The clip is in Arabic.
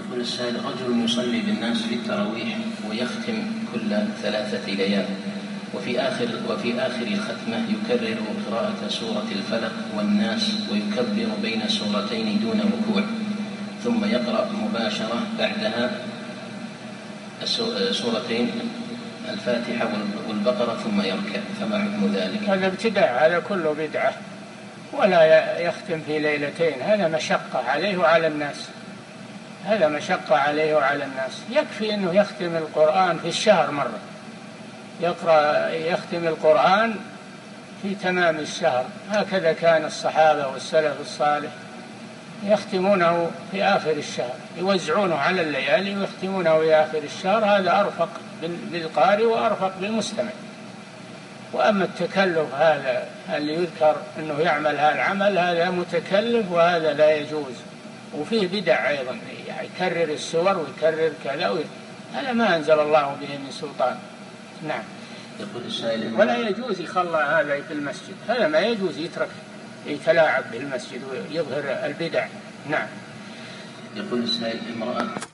يقول السائل: رجل يصلي بالناس في التراويح ويختم كل 3 ليال، وفي آخر الختمة يكرر قراءة سورة الفلق والناس ويكبر بين سورتين دون ركوع، ثم يقرأ مباشرة بعدها سورتين الفاتحة والبقرة ثم يركع، فما حكم ذلك؟ هذا ابتداع، هذا كله بدعة، ولا يختم في ليلتين، هذا مشقة عليه وعلى الناس، هذا مشقة عليه وعلى الناس. يكفي أنه يختم القرآن في الشهر مرة، يختم القرآن في تمام الشهر، هكذا كان الصحابة والسلف الصالح يختمونه في آخر الشهر، يوزعونه على الليالي ويختمونه في آخر الشهر، هذا أرفق بالقارئ وأرفق بالمستمع. وأما التكلف هذا اللي يذكر أنه يعمل هذا العمل، هذا متكلف وهذا لا يجوز، وفيه بدع أيضا، يكرر السور ويكرر كذا، هذا ما أنزل الله به من سلطان. نعم. ولا يجوز يخلى هذا في المسجد، هذا ما يجوز، يترك يتلاعب بالمسجد ويظهر البدع. نعم. يقول السائل: امرأة